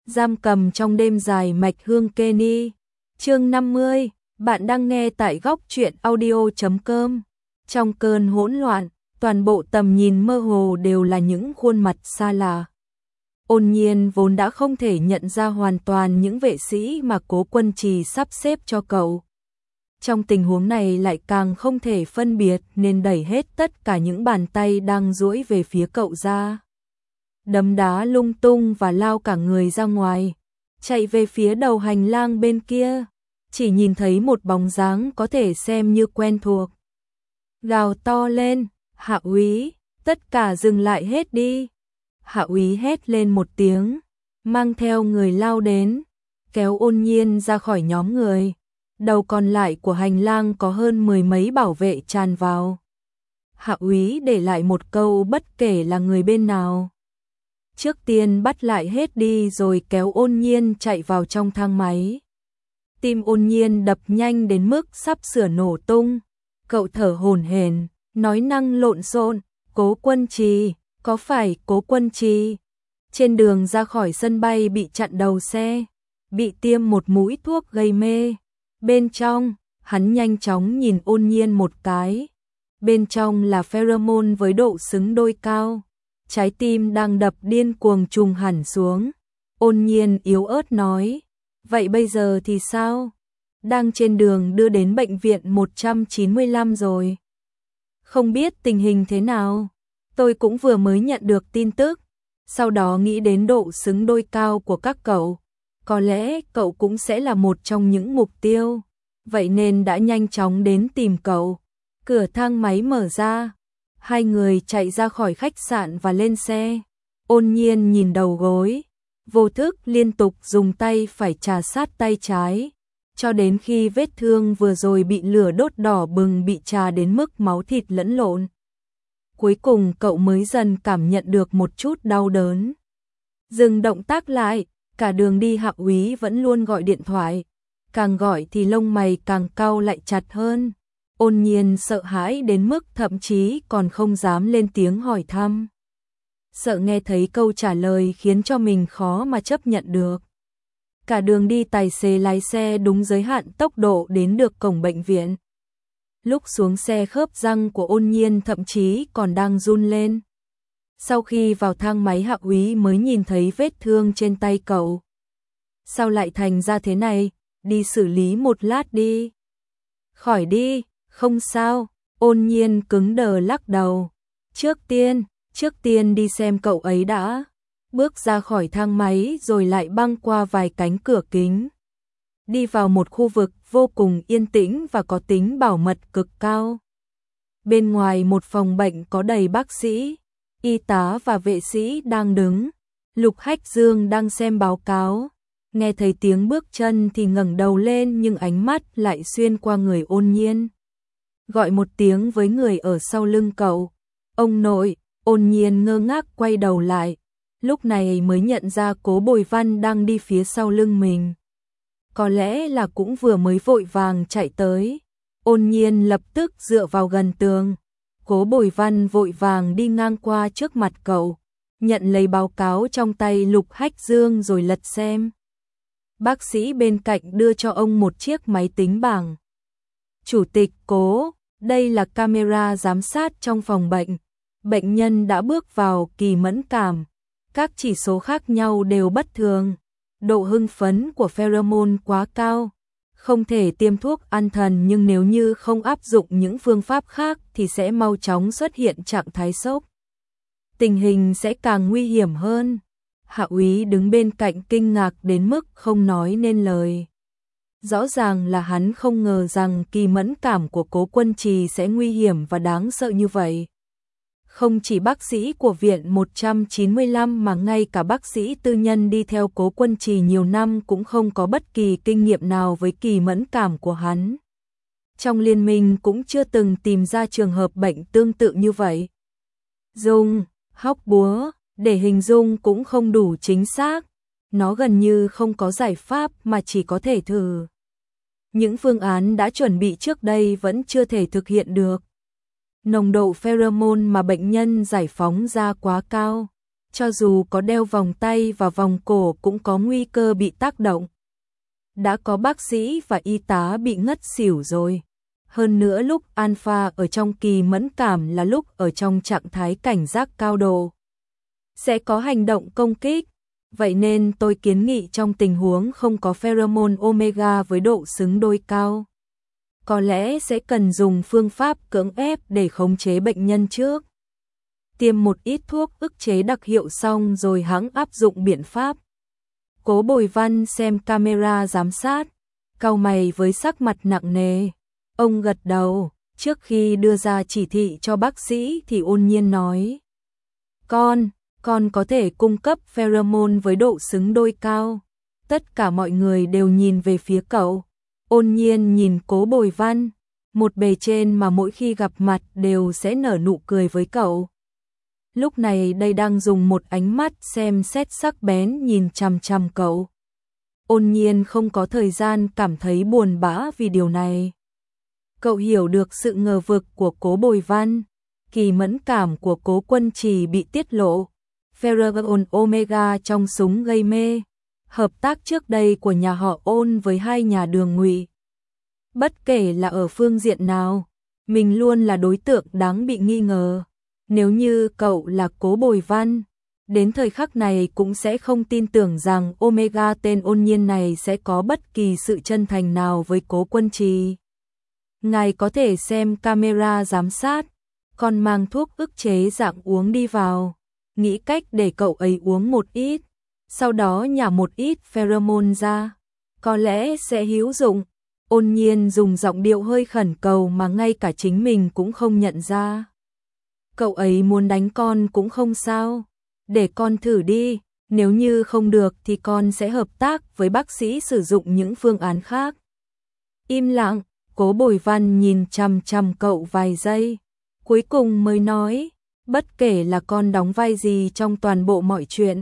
Giam cầm trong đêm dài mạch hương Kenny. Chương 50, bạn đang nghe tại góc truyện audio.com. Trong cơn hỗn loạn, toàn bộ tầm nhìn mơ hồ đều là những khuôn mặt xa lạ. Ôn Nhiên vốn đã không thể nhận ra hoàn toàn những vệ sĩ mà Cố Quân Trì sắp xếp cho cậu. Trong tình huống này lại càng không thể phân biệt nên đẩy hết tất cả những bàn tay đang duỗi về phía cậu ra. Đấm đá lung tung và lao cả người ra ngoài, chạy về phía đầu hành lang bên kia, chỉ nhìn thấy một bóng dáng có thể xem như quen thuộc. Gào to lên, Hạ úy, tất cả dừng lại hết đi. Hạ úy hét lên một tiếng, mang theo người lao đến, kéo Ôn Nhiên ra khỏi nhóm người. Đầu còn lại của hành lang có hơn 10 mấy bảo vệ tràn vào. Hạ úy để lại một câu bất kể là người bên nào. Trước tiên bắt lại hết đi rồi kéo Ôn Nhiên chạy vào trong thang máy. Tim Ôn Nhiên đập nhanh đến mức sắp sửa nổ tung. Cậu thở hổn hển, nói năng lộn xộn, Cố Quân Trì, có phải Cố Quân Trì? Trên đường ra khỏi sân bay bị chặn đầu xe, bị tiêm một mũi thuốc gây mê. Bên trong, hắn nhanh chóng nhìn Ôn Nhiên một cái. Bên trong là pheromone với độ xứng đôi cao. Trái tim đang đập điên cuồng trùng hẳn xuống. Ôn Nhiên yếu ớt nói, vậy bây giờ thì sao? Đang trên đường đưa đến bệnh viện 195 rồi. Không biết tình hình thế nào. Tôi cũng vừa mới nhận được tin tức. Sau đó nghĩ đến độ xứng đôi cao của các cậu. Có lẽ cậu cũng sẽ là một trong những mục tiêu. Vậy nên đã nhanh chóng đến tìm cậu. Cửa thang máy mở ra. Hai người chạy ra khỏi khách sạn và lên xe. Ôn Nhiên nhìn đầu gối, vô thức liên tục dùng tay phải trà sát tay trái, cho đến khi vết thương vừa rồi bị lửa đốt đỏ bừng bị trà đến mức máu thịt lẫn lộn. Cuối cùng cậu mới dần cảm nhận được một chút đau đớn. Dừng động tác lại, cả đường đi Hạ úy vẫn luôn gọi điện thoại. Càng gọi thì lông mày càng cau lại chặt hơn. Ôn Nhiên sợ hãi đến mức thậm chí còn không dám lên tiếng hỏi thăm. Sợ nghe thấy câu trả lời khiến cho mình khó mà chấp nhận được. Cả đường đi tài xế lái xe đúng giới hạn tốc độ đến được cổng bệnh viện. Lúc xuống xe khớp răng của Ôn Nhiên thậm chí còn đang run lên. Sau khi vào thang máy Hạ úy mới nhìn thấy vết thương trên tay cậu. Sao lại thành ra thế này? Đi xử lý một lát đi. Khỏi đi. Không sao, Ôn Nhiên cứng đờ lắc đầu. Trước tiên đi xem cậu ấy đã. Bước ra khỏi thang máy rồi lại băng qua vài cánh cửa kính. Đi vào một khu vực vô cùng yên tĩnh và có tính bảo mật cực cao. Bên ngoài một phòng bệnh có đầy bác sĩ, y tá và vệ sĩ đang đứng. Lục Hách Dương đang xem báo cáo. Nghe thấy tiếng bước chân thì ngẩng đầu lên nhưng ánh mắt lại xuyên qua người Ôn Nhiên. Gọi một tiếng với người ở sau lưng cậu. Ông nội. Ôn Nhiên ngơ ngác quay đầu lại. Lúc này mới nhận ra Cố Bồi Văn đang đi phía sau lưng mình. Có lẽ là cũng vừa mới vội vàng chạy tới. Ôn Nhiên lập tức dựa vào gần tường. Cố Bồi Văn vội vàng đi ngang qua trước mặt cậu, nhận lấy báo cáo trong tay Lục Hách Dương rồi lật xem. Bác sĩ bên cạnh đưa cho ông một chiếc máy tính bảng. Chủ tịch Cố, đây là camera giám sát trong phòng bệnh. Bệnh nhân đã bước vào kỳ mẫn cảm. Các chỉ số khác nhau đều bất thường. Độ hưng phấn của pheromone quá cao. Không thể tiêm thuốc an thần nhưng nếu như không áp dụng những phương pháp khác thì sẽ mau chóng xuất hiện trạng thái sốc. Tình hình sẽ càng nguy hiểm hơn. Hạ úy đứng bên cạnh kinh ngạc đến mức không nói nên lời. Rõ ràng là hắn không ngờ rằng kỳ mẫn cảm của Cố Quân Trì sẽ nguy hiểm và đáng sợ như vậy. Không chỉ bác sĩ của viện 195 mà ngay cả bác sĩ tư nhân đi theo Cố Quân Trì nhiều năm cũng không có bất kỳ kinh nghiệm nào với kỳ mẫn cảm của hắn. Trong liên minh cũng chưa từng tìm ra trường hợp bệnh tương tự như vậy. Dùng, hóc búa, để hình dung cũng không đủ chính xác. Nó gần như không có giải pháp mà chỉ có thể thử. Những phương án đã chuẩn bị trước đây vẫn chưa thể thực hiện được. Nồng độ pheromone mà bệnh nhân giải phóng ra quá cao, cho dù có đeo vòng tay và vòng cổ cũng có nguy cơ bị tác động. Đã có bác sĩ và y tá bị ngất xỉu rồi. Hơn nữa lúc Alpha ở trong kỳ mẫn cảm là lúc ở trong trạng thái cảnh giác cao độ. Sẽ có hành động công kích. Vậy nên tôi kiến nghị trong tình huống không có pheromone omega với độ xứng đôi cao, có lẽ sẽ cần dùng phương pháp cưỡng ép để khống chế bệnh nhân trước. Tiêm một ít thuốc ức chế đặc hiệu xong rồi hẵng áp dụng biện pháp. Cố Bồi Văn xem camera giám sát, cau mày với sắc mặt nặng nề. Ông gật đầu, trước khi đưa ra chỉ thị cho bác sĩ thì ôn nhiên nói. Con có thể cung cấp pheromone với độ xứng đôi cao. Tất cả mọi người đều nhìn về phía cậu. Ôn nhiên nhìn Cố Bồi Văn, một bề trên mà mỗi khi gặp mặt đều sẽ nở nụ cười với cậu. Lúc này đây đang dùng một ánh mắt xem xét sắc bén nhìn chằm chằm cậu. Ôn nhiên không có thời gian cảm thấy buồn bã vì điều này. Cậu hiểu được sự ngờ vực của Cố Bồi Văn, kỳ mẫn cảm của Cố Quân Trì bị tiết lộ. Pheromone omega trong súng gây mê. Hợp tác trước đây của nhà họ Ôn với hai nhà Đường Ngụy. Bất kể là ở phương diện nào, mình luôn là đối tượng đáng bị nghi ngờ. Nếu như cậu là Cố Bồi Văn, đến thời khắc này cũng sẽ không tin tưởng rằng omega tên ôn nhiên này sẽ có bất kỳ sự chân thành nào với Cố Quân Trì. Ngài có thể xem camera giám sát, còn mang thuốc ức chế dạng uống đi vào. Nghĩ cách để cậu ấy uống một ít, sau đó nhả một ít pheromone ra, có lẽ sẽ hữu dụng. Ôn nhiên dùng giọng điệu hơi khẩn cầu mà ngay cả chính mình cũng không nhận ra. Cậu ấy muốn đánh con cũng không sao, để con thử đi, nếu như không được thì con sẽ hợp tác với bác sĩ sử dụng những phương án khác. Im lặng, Cố Bồi Văn nhìn chằm chằm cậu vài giây, cuối cùng mới nói. Bất kể là con đóng vai gì trong toàn bộ mọi chuyện,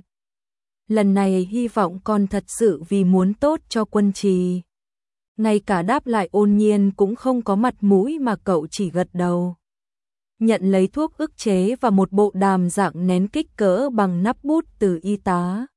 lần này hy vọng con thật sự vì muốn tốt cho Quân Trì. Ngay cả đáp lại ôn nhiên cũng không có mặt mũi mà cậu chỉ gật đầu. Nhận lấy thuốc ức chế và một bộ đàm dạng nén kích cỡ bằng nắp bút từ y tá.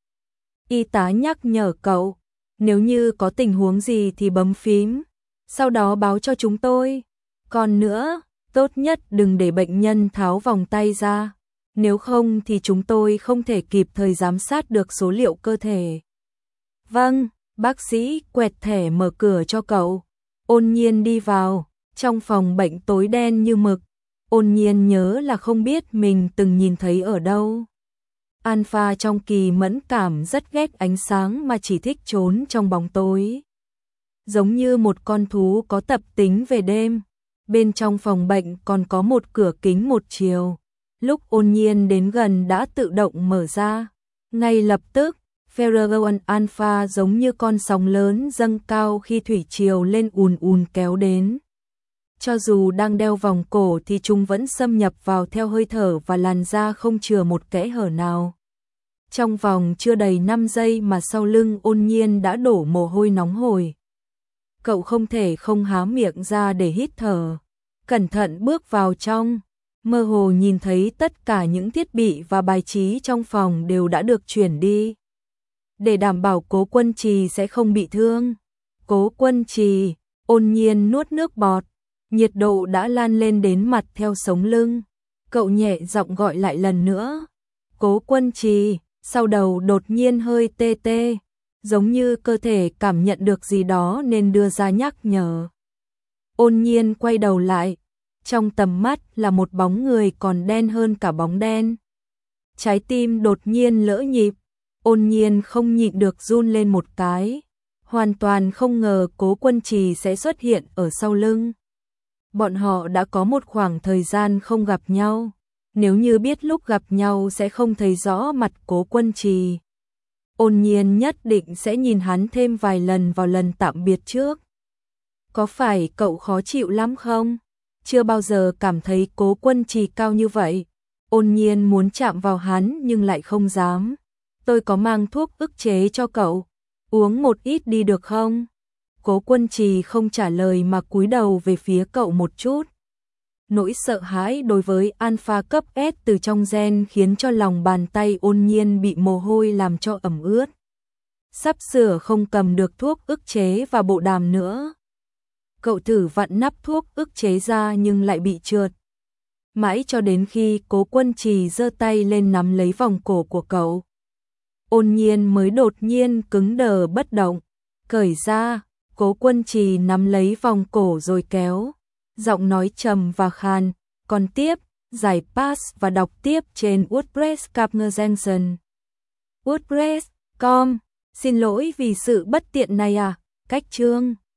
Y tá nhắc nhở cậu, nếu như có tình huống gì thì bấm phím, sau đó báo cho chúng tôi. Còn nữa, tốt nhất đừng để bệnh nhân tháo vòng tay ra, nếu không thì chúng tôi không thể kịp thời giám sát được số liệu cơ thể. Vâng, bác sĩ quẹt thẻ mở cửa cho cậu. Ôn nhiên đi vào, trong phòng bệnh tối đen như mực. Ôn nhiên nhớ là không biết mình từng nhìn thấy ở đâu. Alpha trong kỳ mẫn cảm rất ghét ánh sáng mà chỉ thích trốn trong bóng tối. Giống như một con thú có tập tính về đêm. Bên trong phòng bệnh còn có một cửa kính một chiều. Lúc ôn nhiên đến gần đã tự động mở ra. Ngay lập tức, pheromone alpha giống như con sóng lớn dâng cao khi thủy triều lên ùn ùn kéo đến. Cho dù đang đeo vòng cổ thì chúng vẫn xâm nhập vào theo hơi thở và làn da không chừa một kẽ hở nào. Trong vòng chưa đầy 5 giây mà sau lưng ôn nhiên đã đổ mồ hôi nóng hổi. Cậu không thể không há miệng ra để hít thở. Cẩn thận bước vào trong, mơ hồ nhìn thấy tất cả những thiết bị và bài trí trong phòng đều đã được chuyển đi. Để đảm bảo Cố Quân Trì sẽ không bị thương. Cố Quân Trì, ôn nhiên nuốt nước bọt, nhiệt độ đã lan lên đến mặt theo sống lưng. Cậu nhẹ giọng gọi lại lần nữa. Cố Quân Trì, sau đầu đột nhiên hơi tê tê, giống như cơ thể cảm nhận được gì đó nên đưa ra nhắc nhở. Ôn nhiên quay đầu lại, trong tầm mắt là một bóng người còn đen hơn cả bóng đen. Trái tim đột nhiên lỡ nhịp, ôn nhiên không nhịn được run lên một cái, hoàn toàn không ngờ Cố Quân Trì sẽ xuất hiện ở sau lưng. Bọn họ đã có một khoảng thời gian không gặp nhau, nếu như biết lúc gặp nhau sẽ không thấy rõ mặt Cố Quân Trì. Ôn nhiên nhất định sẽ nhìn hắn thêm vài lần vào lần tạm biệt trước. Có phải cậu khó chịu lắm không? Chưa bao giờ cảm thấy Cố Quân Trì cao như vậy. Ôn nhiên muốn chạm vào hắn nhưng lại không dám. Tôi có mang thuốc ức chế cho cậu, uống một ít đi được không? Cố Quân Trì không trả lời mà cúi đầu về phía cậu một chút. Nỗi sợ hãi đối với alpha cấp S từ trong gen khiến cho lòng bàn tay Ôn Nhiên bị mồ hôi làm cho ẩm ướt. Sắp sửa không cầm được thuốc ức chế và bộ đàm nữa. Cậu thử vặn nắp thuốc ức chế ra nhưng lại bị trượt. Mãi cho đến khi Cố Quân Trì giơ tay lên nắm lấy vòng cổ của cậu, Ôn Nhiên mới đột nhiên cứng đờ bất động. Cởi ra, Cố Quân Trì nắm lấy vòng cổ rồi kéo. Giọng nói trầm và khàn, còn tiếp, giải pass và đọc tiếp trên WordPress Capngesensen. WordPress.com, xin lỗi vì sự bất tiện này à, cách chương.